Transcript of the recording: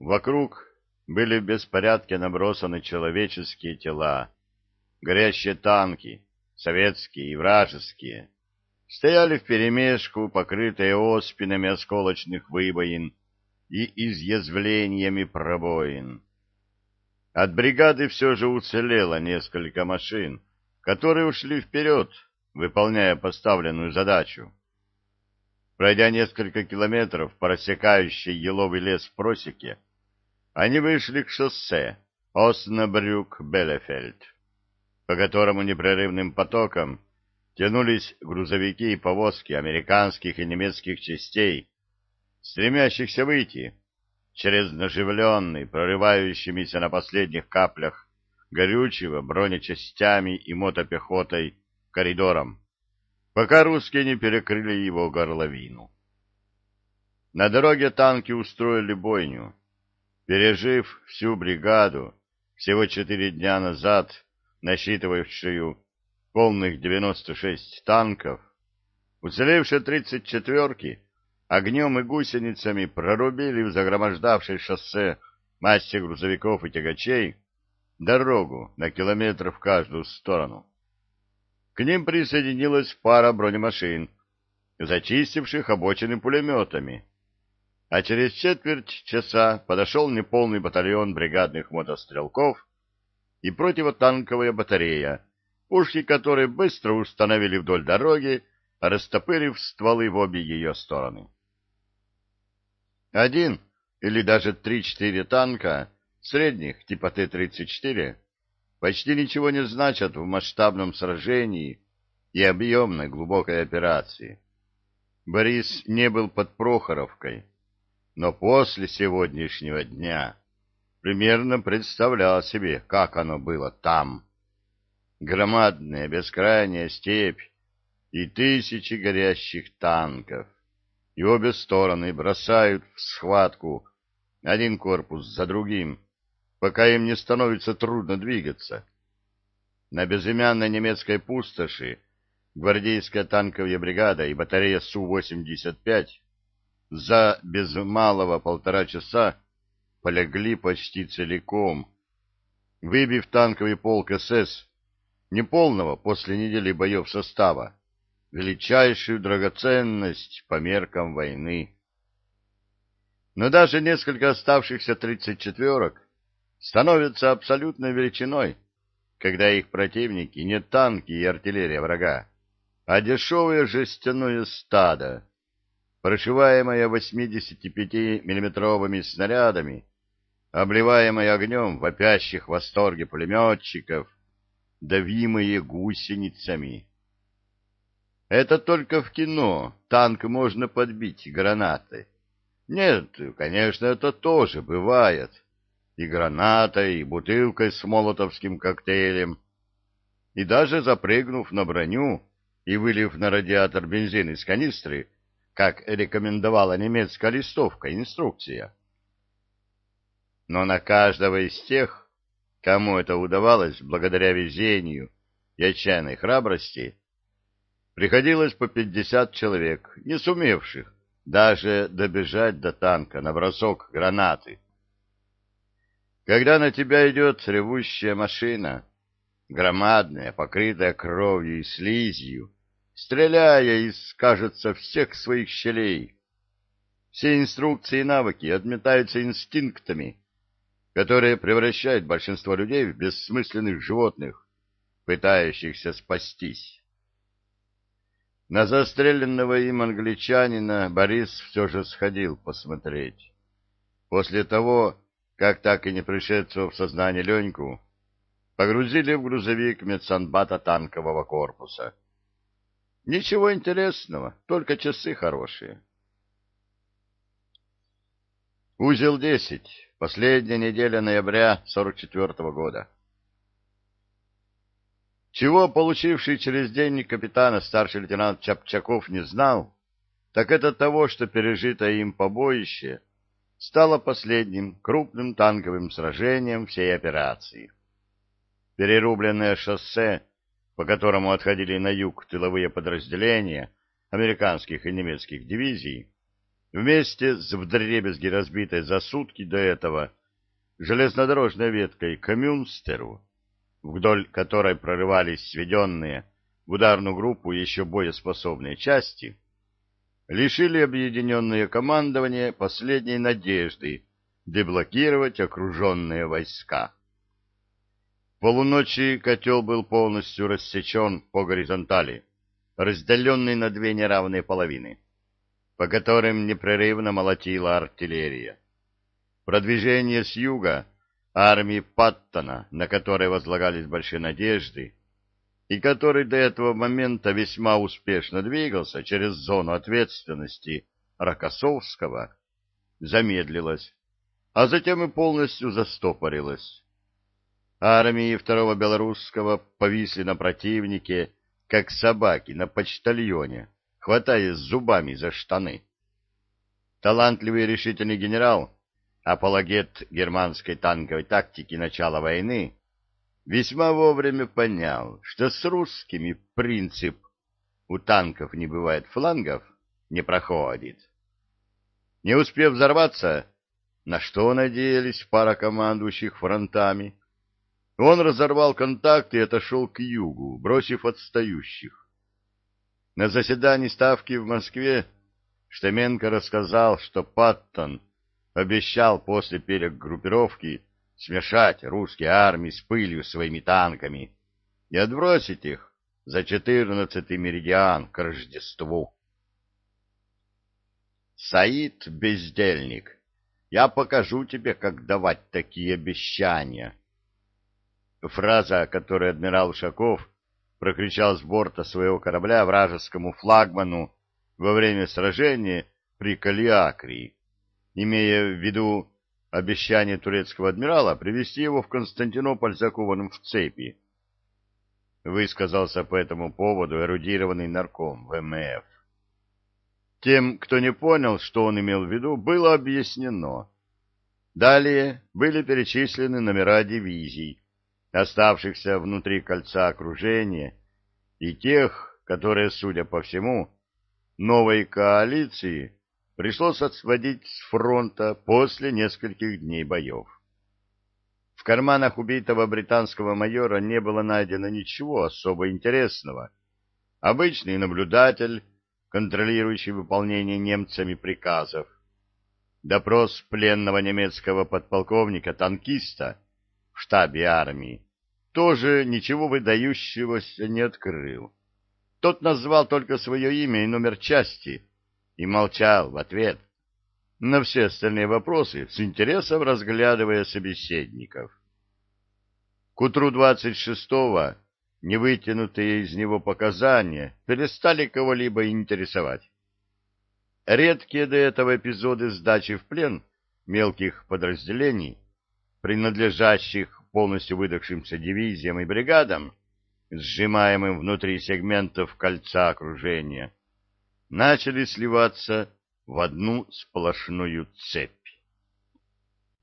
Вокруг были в беспорядке набросаны человеческие тела, горящие танки, советские и вражеские, стояли вперемешку, покрытые оспинами осколочных выбоин и изъязвлениями пробоин. От бригады все же уцелело несколько машин, которые ушли вперед, выполняя поставленную задачу. Пройдя несколько километров по рассекающей еловый лес в просеке, они вышли к шоссе Оснабрюк-Белефельд, по которому непрерывным потоком тянулись грузовики и повозки американских и немецких частей, стремящихся выйти через наживленный, прорывающимися на последних каплях горючего бронечастями и мотопехотой коридором, пока русские не перекрыли его горловину. На дороге танки устроили бойню. Пережив всю бригаду, всего 4 дня назад насчитывавшую полных 96 танков, уцелевшие 34-ки огнем и гусеницами прорубили в загромождавшей шоссе массе грузовиков и тягачей дорогу на километр в каждую сторону. К ним присоединилась пара бронемашин, зачистивших обочины пулеметами, а через четверть часа подошел неполный батальон бригадных мотострелков и противотанковая батарея, пушки которой быстро установили вдоль дороги, растопырив стволы в обе ее стороны. Один или даже 3-4 танка средних типа Т-34 почти ничего не значат в масштабном сражении и объемной глубокой операции. Борис не был под Прохоровкой, но после сегодняшнего дня примерно представлял себе, как оно было там. Громадная бескрайняя степь и тысячи горящих танков, и обе стороны бросают в схватку один корпус за другим, пока им не становится трудно двигаться. На безымянной немецкой пустоши гвардейская танковая бригада и батарея Су-85 за без малого 1,5 часа полегли почти целиком, выбив танковый полк СС неполного после недели боев состава, величайшую драгоценность по меркам войны. Но даже несколько оставшихся 34-ок становятся абсолютной величиной, когда их противники не танки и артиллерия врага, а дешевое жестяное стадо, прошиваемое 85-миллиметровыми снарядами, обливаемое огнем вопящих в восторге пулеметчиков, давимые гусеницами. Это только в кино танк можно подбить гранатой. Нет, конечно, это тоже бывает. И гранатой, и бутылкой с молотовским коктейлем. И даже запрыгнув на броню и вылив на радиатор бензин из канистры, как рекомендовала немецкая листовка, инструкция. Но на каждого из тех, кому это удавалось благодаря везению и отчаянной храбрости, приходилось по 50 человек, не сумевших даже добежать до танка на бросок гранаты. Когда на тебя идет ревущая машина, громадная, покрытая кровью и слизью, стреляя из, кажется, всех своих щелей, все инструкции и навыки отметаются инстинктами, которые превращают большинство людей в бессмысленных животных, пытающихся спастись. На застреленного им англичанина Борис все же сходил посмотреть. После того, как так и не пришедшего в сознание Леньку погрузили в грузовик медсанбата танкового корпуса. Ничего интересного, только часы хорошие. Узел 10. Последняя неделя ноября 44-го года. Чего получивший через день капитана старший лейтенант Чапчаков не знал, так это того, что пережитое им побоище стало последним крупным танковым сражением всей операции. Перерубленное шоссе, по которому отходили на юг тыловые подразделения американских и немецких дивизий, вместе с вдребезги разбитой за сутки до этого железнодорожной веткой к Мюнстеру, вдоль которой прорывались сведенные в ударную группу еще боеспособные части, лишили объединенное командование последней надежды деблокировать окруженные войска. К полуночи котел был полностью рассечен по горизонтали, разделенный на две неравные половины, по которым непрерывно молотила артиллерия. Продвижение с юга армии Паттона, на которой возлагались большие надежды, и который до этого момента весьма успешно двигался через зону ответственности Рокоссовского, замедлилось, а затем и полностью застопорилось. Армии Второго Белорусского повисли на противнике, как собаки на почтальоне, хватаясь зубами за штаны. Талантливый и решительный генерал, апологет германской танковой тактики начала войны, весьма вовремя понял, что с русскими принцип «у танков не бывает флангов» не проходит. Не успев взорваться, на что надеялись пара командующих фронтами, он разорвал контакт и отошел к югу, бросив отстающих. На заседании Ставки в Москве Штеменко рассказал, что Паттон обещал после перегруппировки смешать русские армии с пылью своими танками и отбросить их за 14-й меридиан к Рождеству. «Саид, бездельник, я покажу тебе, как давать такие обещания». Фраза, которую адмирал Ушаков прокричал с борта своего корабля вражескому флагману во время сражения при Калиакрии, имея в виду обещание турецкого адмирала привести его в Константинополь закованным в цепи. Высказался по этому поводу эрудированный нарком ВМФ. Тем, кто не понял, что он имел в виду, было объяснено. Далее были перечислены номера дивизий, оставшихся внутри кольца окружения, и тех, которые, судя по всему, новой коалиции пришлось отводить с фронта после нескольких дней боев. В карманах убитого британского майора не было найдено ничего особо интересного. Обычный наблюдатель, контролирующий выполнение немцами приказов. Допрос пленного немецкого подполковника-танкиста в штабе армии тоже ничего выдающегося не открыл. Тот назвал только свое имя и номер части и молчал в ответ на все остальные вопросы, с интересом разглядывая собеседников. К утру 26-го невытянутые из него показания перестали кого-либо интересовать. Редкие до этого эпизоды сдачи в плен мелких подразделений, принадлежащих полностью выдохшимся дивизиям и бригадам, сжимаемым внутри сегментов кольца окружения, начали сливаться в одну сплошную цепь.